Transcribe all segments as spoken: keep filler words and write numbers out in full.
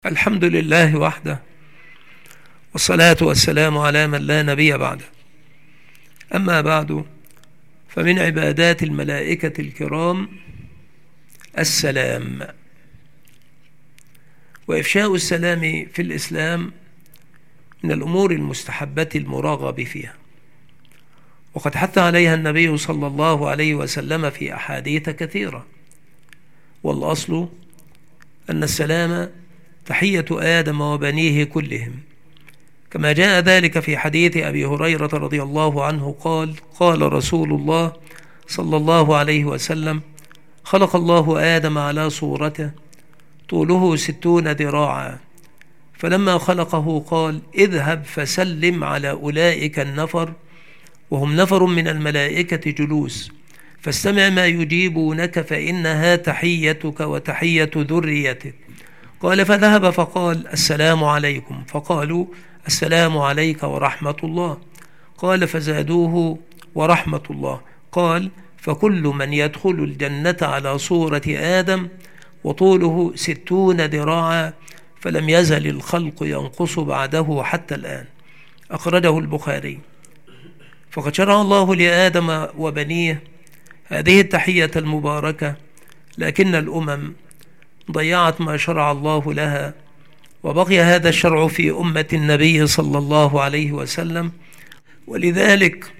الحمد لله وحده، والصلاة والسلام على من لا نبي بعده. أما بعد، فمن عبادات الملائكة الكرام السلام، وإفشاء السلام في الإسلام من الأمور المستحبة المراغب فيها، وقد حث عليها النبي صلى الله عليه وسلم في أحاديث كثيرة. والأصل أن السلام تحية آدم وبنيه كلهم، كما جاء ذلك في حديث أبي هريرة رضي الله عنه قال: قال رسول الله صلى الله عليه وسلم: خلق الله آدم على صورته، طوله ستون ذراعا، فلما خلقه قال: اذهب فسلم على أولئك النفر، وهم نفر من الملائكة جلوس، فاستمع ما يجيبونك، فإنها تحيتك وتحية ذريتك. قال: فذهب فقال: السلام عليكم، فقالوا: السلام عليك ورحمة الله. قال: فزادوه: ورحمة الله. قال: فكل من يدخل الجنة على صورة آدم وطوله ستون ذراعا، فلم يزل الخلق ينقص بعده حتى الآن. أخرجه البخاري. فقد شرع الله لآدم وبنيه هذه التحية المباركة، لكن الأمم ضيعت ما شرع الله لها، وبقي هذا الشرع في أمة النبي صلى الله عليه وسلم. ولذلك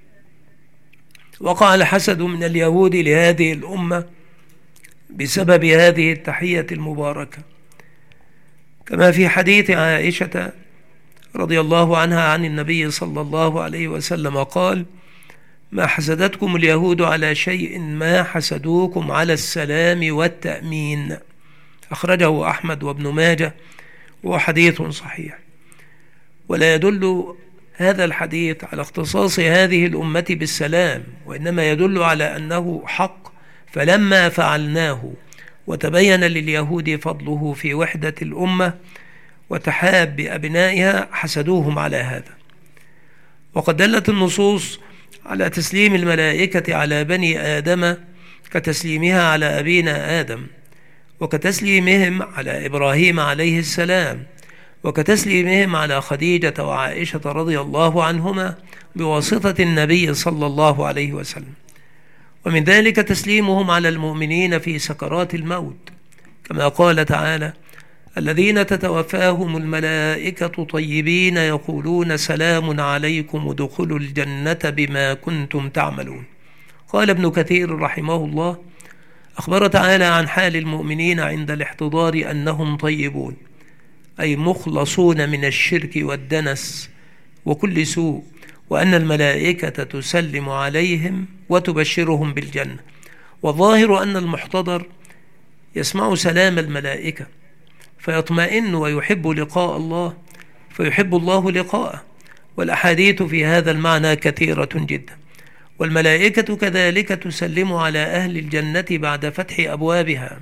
وقع الحسد من اليهود لهذه الأمة بسبب هذه التحية المباركة، كما في حديث عائشة رضي الله عنها عن النبي صلى الله عليه وسلم قال: ما حسدتكم اليهود على شيء ما حسدوكم على السلام والتأمين. أخرجه أحمد وابن ماجه، وهو حديث صحيح. ولا يدل هذا الحديث على اختصاص هذه الأمة بالسلام، وإنما يدل على أنه حق، فلما فعلناه وتبين لليهود فضله في وحدة الأمة وتحاب بأبنائها حسدوهم على هذا. وقد دلت النصوص على تسليم الملائكة على بني آدم كتسليمها على أبينا آدم، وكتسليمهم على إبراهيم عليه السلام، وكتسليمهم على خديجة وعائشة رضي الله عنهما بواسطة النبي صلى الله عليه وسلم. ومن ذلك تسليمهم على المؤمنين في سكرات الموت، كما قال تعالى: الذين تتوفاهم الملائكة طيبين يقولون سلام عليكم ادخلوا الجنة بما كنتم تعملون. قال ابن كثير رحمه الله: أخبر تعالى عن حال المؤمنين عند الاحتضار أنهم طيبون، أي مخلصون من الشرك والدنس وكل سوء، وأن الملائكة تسلم عليهم وتبشرهم بالجنة. والظاهر أن المحتضر يسمع سلام الملائكة فيطمئن ويحب لقاء الله، فيحب الله لقاءه. والأحاديث في هذا المعنى كثيرة جدا. والملائكة كذلك تسلم على أهل الجنة بعد فتح أبوابها.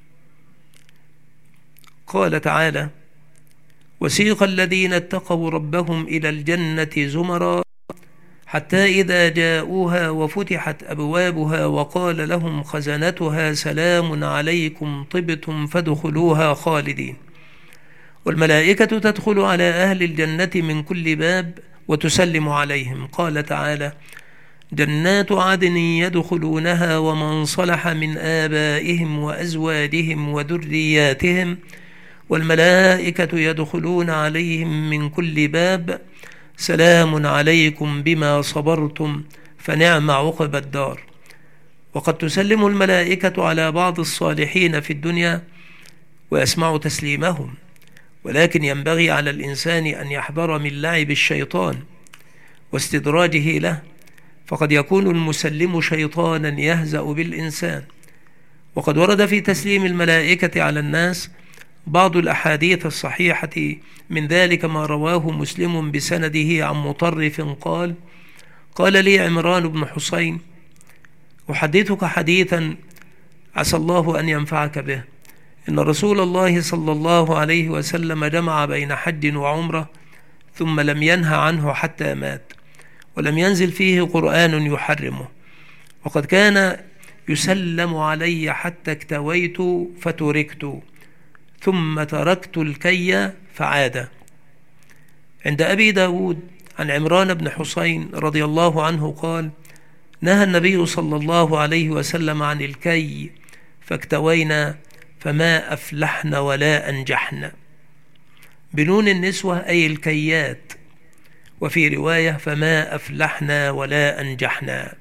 قال تعالى: وسيق الذين اتقوا ربهم إلى الجنة زمرا حتى إذا جاءوها وفتحت أبوابها وقال لهم خزنتها سلام عليكم طبتم فادخلوها خالدين. والملائكة تدخل على أهل الجنة من كل باب وتسلم عليهم. قال تعالى: جنات عدن يدخلونها ومن صلح من آبائهم وأزواجهم وذرياتهم والملائكة يدخلون عليهم من كل باب سلام عليكم بما صبرتم فنعم عقبى الدار. وقد تسلم الملائكة على بعض الصالحين في الدنيا ويسمع تسليمهم، ولكن ينبغي على الإنسان أن يحذر من لعب الشيطان واستدراجه له، فقد يكون المسلم شيطانا يهزأ بالإنسان. وقد ورد في تسليم الملائكة على الناس بعض الأحاديث الصحيحة، من ذلك ما رواه مسلم بسنده عن مطرف قال: قال لي عمران بن حسين: أحدثك حديثا عسى الله أن ينفعك به. إن رسول الله صلى الله عليه وسلم جمع بين حج وعمرة ثم لم ينه عنه حتى مات، ولم ينزل فيه قرآن يحرمه، وقد كان يسلم علي حتى اكتويت فتركت، ثم تركت الكي فعاد. عند أبي داود عن عمران بن حسين رضي الله عنه قال: نهى النبي صلى الله عليه وسلم عن الكي فاكتوينا فما أفلحن ولا أنجحن، بنون النسوة أي الكيات، وفي رواية فما أفلحنا ولا أنجحنا.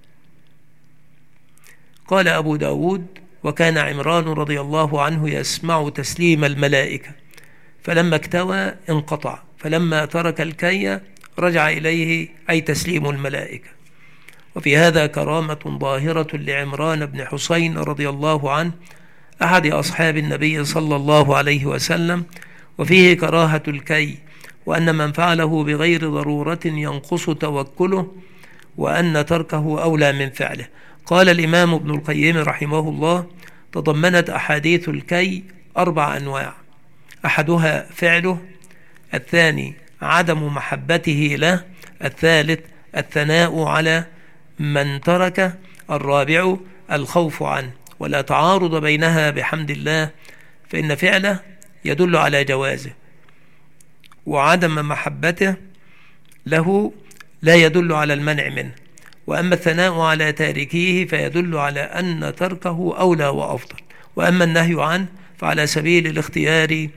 قال أبو داود: وكان عمران رضي الله عنه يسمع تسليم الملائكة، فلما اكتوى انقطع، فلما ترك الكي رجع إليه، أي تسليم الملائكة. وفي هذا كرامة ظاهرة لعمران بن حسين رضي الله عنه أحد أصحاب النبي صلى الله عليه وسلم، وفيه كراهة الكي، وأن من فعله بغير ضرورة ينقص توكله، وأن تركه أولى من فعله. قال الإمام ابن القيم رحمه الله: تضمنت أحاديث الكي أربع أنواع: أحدها فعله، الثاني عدم محبته له، الثالث الثناء على من ترك، الرابع الخوف عنه. ولا تعارض بينها بحمد الله، فإن فعله يدل على جوازه، وعدم محبته له لا يدل على المنع منه، وأما الثناء على تاركيه فيدل على أن تركه أولى وأفضل، وأما النهي عنه فعلى سبيل الاختيار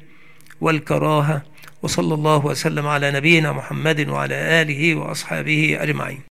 والكراهة. وصلى الله وسلم على نبينا محمد وعلى آله وأصحابه أجمعين.